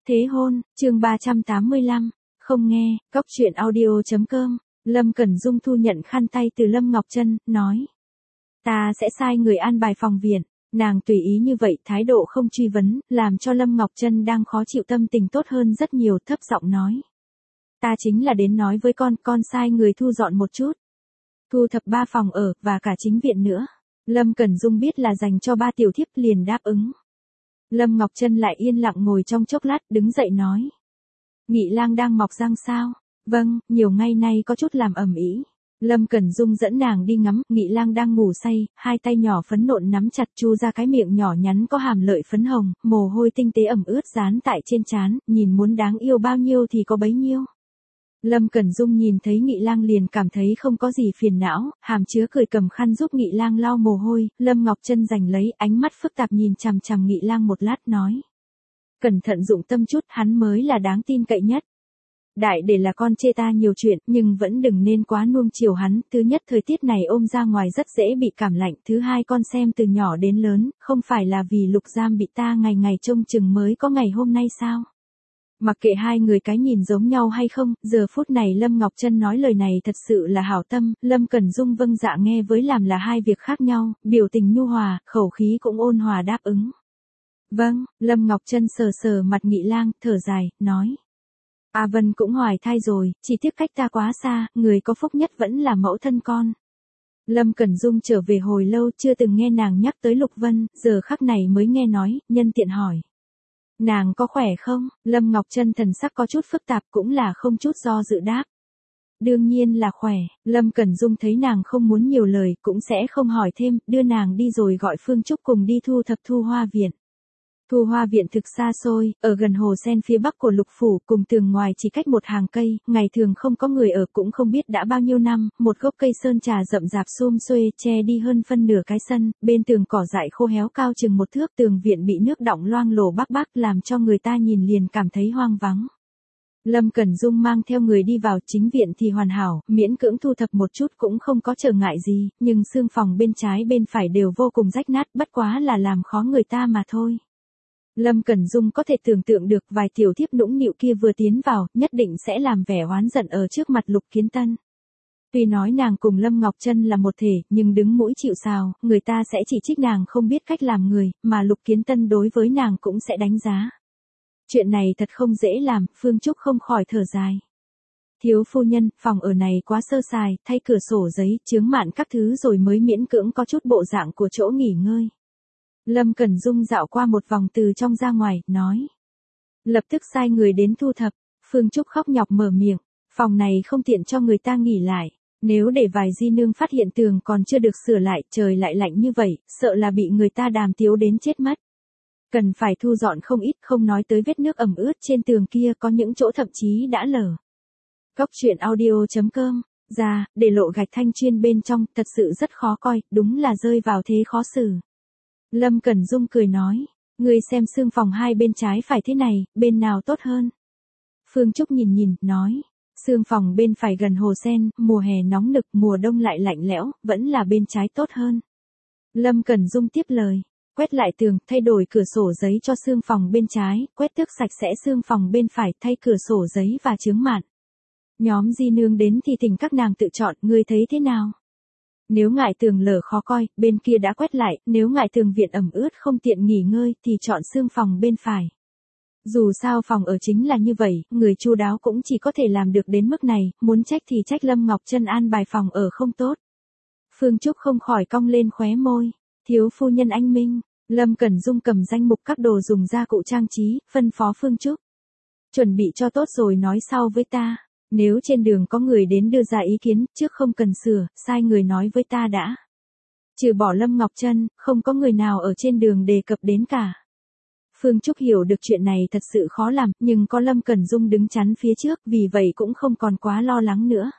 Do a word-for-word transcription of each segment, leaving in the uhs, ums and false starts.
Thế hôn, chương ba trăm tám mươi lăm, không nghe, cóc truyện audio.com, Lâm Cẩn Dung thu nhận khăn tay từ Lâm Ngọc Trân, nói. Ta sẽ sai người an bài phòng viện, nàng tùy ý như vậy thái độ không truy vấn, làm cho Lâm Ngọc Trân đang khó chịu tâm tình tốt hơn rất nhiều, thấp giọng nói. Ta chính là đến nói với con, con sai người thu dọn một chút. Thu thập ba phòng ở, và cả chính viện nữa. Lâm Cẩn Dung biết là dành cho ba tiểu thiếp liền đáp ứng. Lâm Ngọc Trân lại yên lặng ngồi trong chốc lát, đứng dậy nói. Nghị lang đang mọc răng sao? Vâng, nhiều ngày nay có chút làm ầm ĩ. Lâm Cẩn Dung dẫn nàng đi ngắm, Nghị lang đang ngủ say, hai tay nhỏ phấn nộn nắm chặt chu ra cái miệng nhỏ nhắn có hàm lợi phấn hồng, mồ hôi tinh tế ẩm ướt dán tại trên trán, nhìn muốn đáng yêu bao nhiêu thì có bấy nhiêu. Lâm Cẩn Dung nhìn thấy Nghị lang liền cảm thấy không có gì phiền não, hàm chứa cười cầm khăn giúp Nghị lang lau mồ hôi, Lâm Ngọc Trân giành lấy, ánh mắt phức tạp nhìn chằm chằm Nghị lang một lát nói. Cẩn thận dụng tâm chút, hắn mới là đáng tin cậy nhất. Đại để là con chê ta nhiều chuyện, nhưng vẫn đừng nên quá nuông chiều hắn, thứ nhất thời tiết này ôm ra ngoài rất dễ bị cảm lạnh, thứ hai con xem từ nhỏ đến lớn, không phải là vì Lục Giam bị ta ngày ngày trông chừng mới có ngày hôm nay sao? Mặc kệ hai người cái nhìn giống nhau hay không, giờ phút này Lâm Ngọc Trân nói lời này thật sự là hảo tâm, Lâm Cẩn Dung vâng dạ nghe với làm là hai việc khác nhau, biểu tình nhu hòa, khẩu khí cũng ôn hòa đáp ứng. Vâng, Lâm Ngọc Trân sờ sờ mặt Nghị lang, thở dài, nói. A Vân cũng hoài thai rồi, chỉ tiếc cách ta quá xa, người có phúc nhất vẫn là mẫu thân con. Lâm Cẩn Dung trở về hồi lâu chưa từng nghe nàng nhắc tới Lục Vân, giờ khắc này mới nghe nói, nhân tiện hỏi. Nàng có khỏe không? Lâm Ngọc Trân thần sắc có chút phức tạp cũng là không chút do dự đáp. Đương nhiên là khỏe, Lâm Cẩn Dung thấy nàng không muốn nhiều lời cũng sẽ không hỏi thêm, đưa nàng đi rồi gọi Phương Trúc cùng đi thu thập Thu Hoa Viện. Thu Hoa Viện thực xa xôi, ở gần hồ sen phía bắc của Lục Phủ, cùng tường ngoài chỉ cách một hàng cây, ngày thường không có người ở cũng không biết đã bao nhiêu năm, một gốc cây sơn trà rậm rạp xum xuê che đi hơn phân nửa cái sân, bên tường cỏ dại khô héo cao chừng một thước, tường viện bị nước đọng loang lổ bắc bắc làm cho người ta nhìn liền cảm thấy hoang vắng. Lâm Cẩn Dung mang theo người đi vào, chính viện thì hoàn hảo, miễn cưỡng thu thập một chút cũng không có trở ngại gì, nhưng xương phòng bên trái bên phải đều vô cùng rách nát, bất quá là làm khó người ta mà thôi. Lâm Cẩn Dung có thể tưởng tượng được vài tiểu thiếp nũng nịu kia vừa tiến vào, nhất định sẽ làm vẻ oán giận ở trước mặt Lục Kiến Tân. Tuy nói nàng cùng Lâm Ngọc Trân là một thể, nhưng đứng mũi chịu sào, người ta sẽ chỉ trích nàng không biết cách làm người, mà Lục Kiến Tân đối với nàng cũng sẽ đánh giá. Chuyện này thật không dễ làm, Phương Trúc không khỏi thở dài. Thiếu phu nhân, phòng ở này quá sơ sài, thay cửa sổ giấy, chướng mạn các thứ rồi mới miễn cưỡng có chút bộ dạng của chỗ nghỉ ngơi. Lâm Cẩn Dung dạo qua một vòng từ trong ra ngoài, nói. Lập tức sai người đến thu thập, Phương Trúc khóc nhọc mở miệng, phòng này không tiện cho người ta nghỉ lại, nếu để vài di nương phát hiện tường còn chưa được sửa lại, trời lại lạnh như vậy, sợ là bị người ta đàm tiếu đến chết mất. Cần phải thu dọn không ít, không nói tới vết nước ẩm ướt trên tường kia, có những chỗ thậm chí đã lở. Cóc truyện audio.com, ra, để lộ gạch thanh chuyên bên trong, thật sự rất khó coi, đúng là rơi vào thế khó xử. Lâm Cẩn Dung cười nói, ngươi xem xương phòng hai bên trái phải thế này, bên nào tốt hơn? Phương Trúc nhìn nhìn, nói, xương phòng bên phải gần hồ sen, mùa hè nóng nực, mùa đông lại lạnh lẽo, vẫn là bên trái tốt hơn. Lâm Cẩn Dung tiếp lời, quét lại tường, thay đổi cửa sổ giấy cho xương phòng bên trái, quét tước sạch sẽ xương phòng bên phải, thay cửa sổ giấy và chướng mạn. Nhóm di nương đến thì thỉnh các nàng tự chọn, ngươi thấy thế nào? Nếu ngại tường lở khó coi, bên kia đã quét lại, nếu ngại tường viện ẩm ướt không tiện nghỉ ngơi thì chọn xương phòng bên phải. Dù sao phòng ở chính là như vậy, người chu đáo cũng chỉ có thể làm được đến mức này, muốn trách thì trách Lâm Ngọc Trân an bài phòng ở không tốt. Phương Trúc không khỏi cong lên khóe môi, thiếu phu nhân anh minh, Lâm Cẩn Dung cầm danh mục các đồ dùng gia cụ trang trí, phân phó Phương Trúc. Chuẩn bị cho tốt rồi nói sau với ta. Nếu trên đường có người đến đưa ra ý kiến, trước không cần sửa, sai người nói với ta đã. Trừ bỏ Lâm Ngọc Trân, không có người nào ở trên đường đề cập đến cả. Phương Trúc hiểu được chuyện này thật sự khó làm, nhưng có Lâm Cẩn Dung đứng chắn phía trước, vì vậy cũng không còn quá lo lắng nữa.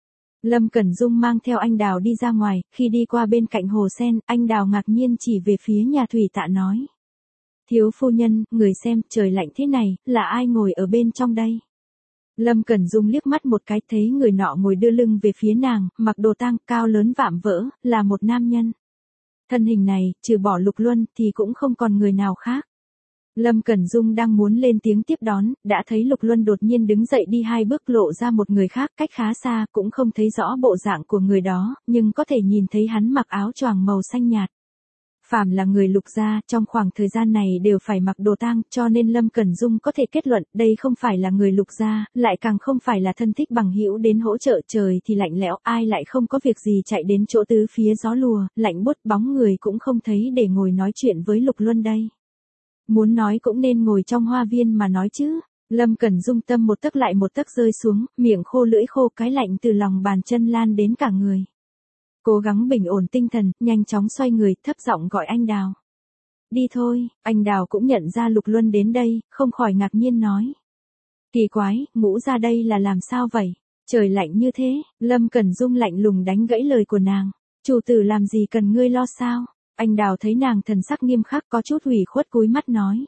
Lâm Cẩn Dung mang theo anh Đào đi ra ngoài, khi đi qua bên cạnh hồ sen, anh Đào ngạc nhiên chỉ về phía nhà thủy tạ nói. Thiếu phu nhân, người xem, trời lạnh thế này, là ai ngồi ở bên trong đây? Lâm Cẩn Dung liếc mắt một cái thấy người nọ ngồi đưa lưng về phía nàng, mặc đồ tang, cao lớn vạm vỡ, là một nam nhân. Thân hình này, trừ bỏ Lục Luân thì cũng không còn người nào khác. Lâm Cẩn Dung đang muốn lên tiếng tiếp đón, đã thấy Lục Luân đột nhiên đứng dậy đi hai bước lộ ra một người khác cách khá xa, cũng không thấy rõ bộ dạng của người đó, nhưng có thể nhìn thấy hắn mặc áo choàng màu xanh nhạt. Phàm là người Lục gia, trong khoảng thời gian này đều phải mặc đồ tang, cho nên Lâm Cẩn Dung có thể kết luận đây không phải là người Lục gia, lại càng không phải là thân thích bằng hữu đến hỗ trợ. Trời thì lạnh lẽo, ai lại không có việc gì chạy đến chỗ tứ phía gió lùa, lạnh buốt, bóng người cũng không thấy để ngồi nói chuyện với Lục Luân đây. Muốn nói cũng nên ngồi trong hoa viên mà nói chứ. Lâm Cẩn Dung tâm một tấc lại một tấc rơi xuống, miệng khô lưỡi khô, cái lạnh từ lòng bàn chân lan đến cả người. Cố gắng bình ổn tinh thần, nhanh chóng xoay người, thấp giọng gọi anh Đào. Đi thôi. Anh Đào cũng nhận ra Lục Luân đến đây, không khỏi ngạc nhiên nói. Kỳ quái, Ngũ ra đây là làm sao vậy? Trời lạnh như thế. Lâm Cẩn Dung lạnh lùng đánh gãy lời của nàng. Chủ tử làm gì cần ngươi lo sao? Anh Đào thấy nàng thần sắc nghiêm khắc có chút ủy khuất cúi mắt nói.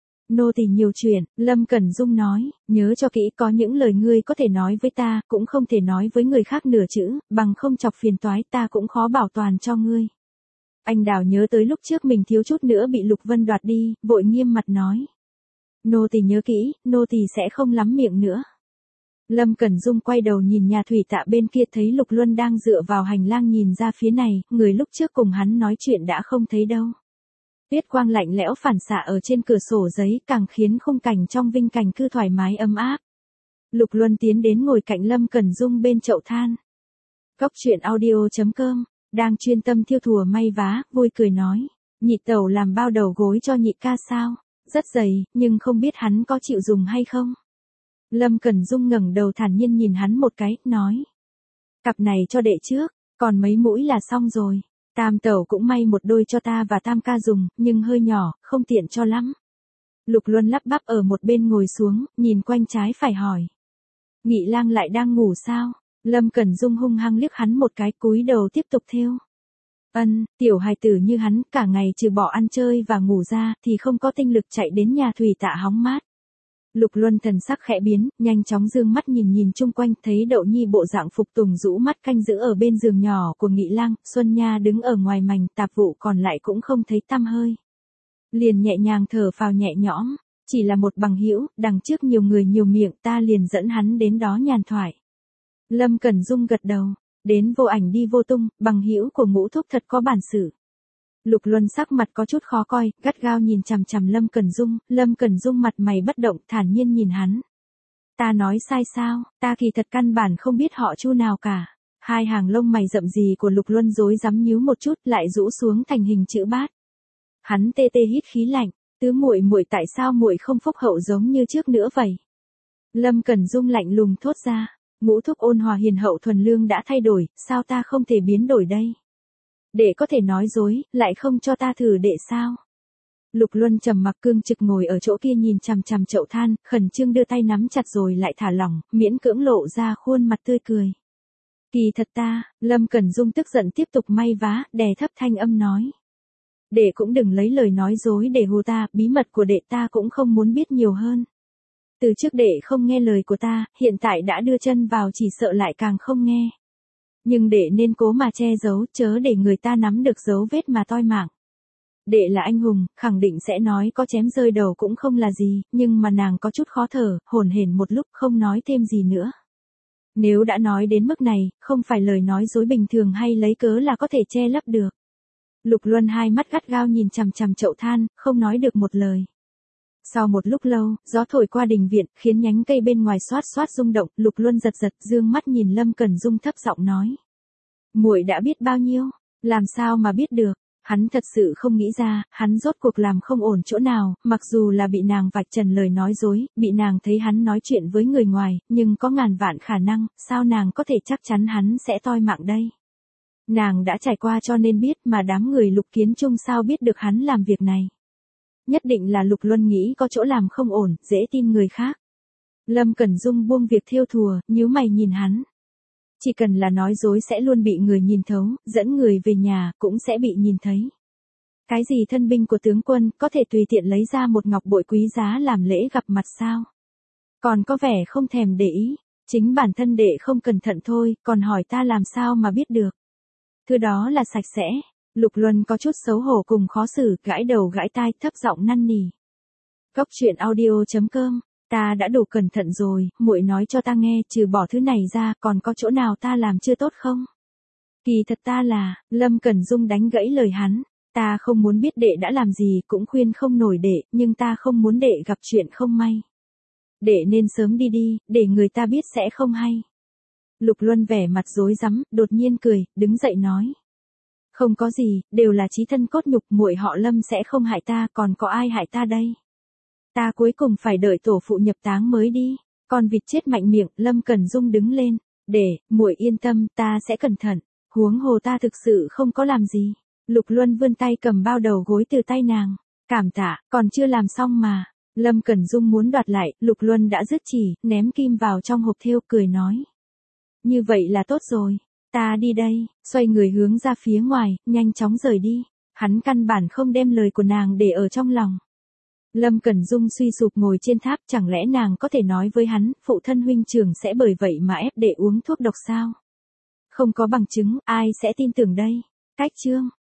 Nô tỳ nhiều chuyện. Lâm Cẩn Dung nói, nhớ cho kỹ, có những lời ngươi có thể nói với ta, cũng không thể nói với người khác nửa chữ, bằng không chọc phiền toái, ta cũng khó bảo toàn cho ngươi. Anh Đào nhớ tới lúc trước mình thiếu chút nữa bị Lục Vân đoạt đi, vội nghiêm mặt nói. Nô tỳ nhớ kỹ, nô tỳ sẽ không lắm miệng nữa. Lâm Cẩn Dung quay đầu nhìn nhà thủy tạ bên kia, thấy Lục Luân đang dựa vào hành lang nhìn ra phía này, người lúc trước cùng hắn nói chuyện đã không thấy đâu. Tuyết quang lạnh lẽo phản xạ ở trên cửa sổ giấy càng khiến khung cảnh trong Vinh Cảnh Cư thoải mái ấm áp. Lục Luân tiến đến ngồi cạnh Lâm Cẩn Dung bên chậu than. Cốc truyện audio chấm com, đang chuyên tâm thiêu thùa may vá, vui cười nói. Nhị tẩu làm bao đầu gối cho nhị ca sao? Rất dày, nhưng không biết hắn có chịu dùng hay không? Lâm Cẩn Dung ngẩng đầu thản nhiên nhìn hắn một cái, nói. Cặp này cho đệ trước, còn mấy mũi là xong rồi. Tam tẩu cũng may một đôi cho ta và Tam ca dùng, nhưng hơi nhỏ, không tiện cho lắm. Lục Luân lắp bắp ở một bên ngồi xuống, nhìn quanh trái phải hỏi. Nghị lang lại đang ngủ sao? Lâm Cẩn Dung hung hăng liếc hắn một cái, cúi đầu tiếp tục thêu. Ân, tiểu hài tử như hắn, cả ngày trừ bỏ ăn chơi và ngủ ra, thì không có tinh lực chạy đến nhà thủy tạ hóng mát. Lục Luân thần sắc khẽ biến, nhanh chóng dương mắt nhìn nhìn chung quanh, thấy Đậu Nhi bộ dạng phục tùng rũ mắt canh giữ ở bên giường nhỏ của Nghị Lang, Xuân Nha đứng ở ngoài mành, tạp vụ còn lại cũng không thấy tăm hơi. Liền nhẹ nhàng thở phào nhẹ nhõm, chỉ là một bằng hữu, đằng trước nhiều người nhiều miệng, ta liền dẫn hắn đến đó nhàn thoại. Lâm Cẩn Dung gật đầu, đến vô ảnh đi vô tung, bằng hữu của Ngũ thúc thật có bản sự. Lục Luân sắc mặt có chút khó coi, gắt gao nhìn chằm chằm Lâm Cẩn Dung, Lâm Cẩn Dung mặt mày bất động, thản nhiên nhìn hắn. Ta nói sai sao, ta kỳ thật căn bản không biết họ Chu nào cả. Hai hàng lông mày rậm rì của Lục Luân rối rắm nhíu một chút, lại rũ xuống thành hình chữ bát. Hắn tê tê hít khí lạnh, tứ muội muội tại sao muội không phúc hậu giống như trước nữa vậy? Lâm Cẩn Dung lạnh lùng thốt ra, Ngũ thúc ôn hòa hiền hậu thuần lương đã thay đổi, sao ta không thể biến đổi đây? Đệ có thể nói dối, lại không cho ta thử đệ sao? Lục Luân trầm mặc cương trực ngồi ở chỗ kia nhìn chằm chằm chậu than, khẩn trương đưa tay nắm chặt rồi lại thả lỏng, miễn cưỡng lộ ra khuôn mặt tươi cười. Kỳ thật ta, Lâm Cẩn Dung tức giận tiếp tục may vá, đè thấp thanh âm nói. Đệ cũng đừng lấy lời nói dối để hù ta, bí mật của đệ ta cũng không muốn biết nhiều hơn. Từ trước đệ không nghe lời của ta, hiện tại đã đưa chân vào chỉ sợ lại càng không nghe. Nhưng đệ nên cố mà che giấu, chớ để người ta nắm được dấu vết mà toi mạng. Đệ là anh hùng, khẳng định sẽ nói có chém rơi đầu cũng không là gì, nhưng mà nàng có chút khó thở, hổn hển một lúc không nói thêm gì nữa. Nếu đã nói đến mức này, không phải lời nói dối bình thường hay lấy cớ là có thể che lấp được. Lục Luân hai mắt gắt gao nhìn chằm chằm chậu than, không nói được một lời. Sau một lúc lâu, gió thổi qua đình viện, khiến nhánh cây bên ngoài xoát xoát rung động, Lục Luân giật giật, dương mắt nhìn Lâm Cẩn Dung thấp giọng nói. Muội đã biết bao nhiêu, làm sao mà biết được, hắn thật sự không nghĩ ra, hắn rốt cuộc làm không ổn chỗ nào, mặc dù là bị nàng vạch trần lời nói dối, bị nàng thấy hắn nói chuyện với người ngoài, nhưng có ngàn vạn khả năng, sao nàng có thể chắc chắn hắn sẽ toi mạng đây. Nàng đã trải qua cho nên biết, mà đám người Lục Kiến Trung sao biết được hắn làm việc này. Nhất định là Lục Luân nghĩ có chỗ làm không ổn, dễ tin người khác. Lâm Cẩn Dung buông việc thêu thùa, nhíu mày nhìn hắn. Chỉ cần là nói dối sẽ luôn bị người nhìn thấu, dẫn người về nhà, cũng sẽ bị nhìn thấy. Cái gì thân binh của tướng quân, có thể tùy tiện lấy ra một ngọc bội quý giá làm lễ gặp mặt sao? Còn có vẻ không thèm để ý, chính bản thân đệ không cẩn thận thôi, còn hỏi ta làm sao mà biết được. Thứ đó là sạch sẽ. Lục Luân có chút xấu hổ cùng khó xử, gãi đầu gãi tai, thấp giọng năn nỉ. Cốc truyện audio chấm com. Ta đã đủ cẩn thận rồi, muội nói cho ta nghe, trừ bỏ thứ này ra, còn có chỗ nào ta làm chưa tốt không? Kỳ thật ta là, Lâm Cẩn Dung đánh gãy lời hắn. Ta không muốn biết đệ đã làm gì, cũng khuyên không nổi đệ, nhưng ta không muốn đệ gặp chuyện không may. Đệ nên sớm đi đi, để người ta biết sẽ không hay. Lục Luân vẻ mặt rối rắm, đột nhiên cười, đứng dậy nói. Không có gì, đều là chí thân cốt nhục, muội họ Lâm sẽ không hại ta, còn có ai hại ta đây? Ta cuối cùng phải đợi tổ phụ nhập táng mới đi. Con vịt chết mạnh miệng, Lâm Cẩn Dung đứng lên. Để, muội yên tâm, ta sẽ cẩn thận. Huống hồ ta thực sự không có làm gì. Lục Luân vươn tay cầm bao đầu gối từ tay nàng. Cảm tạ, còn chưa làm xong mà. Lâm Cẩn Dung muốn đoạt lại, Lục Luân đã dứt chỉ, ném kim vào trong hộp thêu, cười nói. Như vậy là tốt rồi. Ta đi đây, xoay người hướng ra phía ngoài, nhanh chóng rời đi. Hắn căn bản không đem lời của nàng để ở trong lòng. Lâm Cẩn Dung suy sụp ngồi trên tháp, chẳng lẽ nàng có thể nói với hắn, phụ thân huynh trưởng sẽ bởi vậy mà ép đệ uống thuốc độc sao? Không có bằng chứng, ai sẽ tin tưởng đây? Cách chương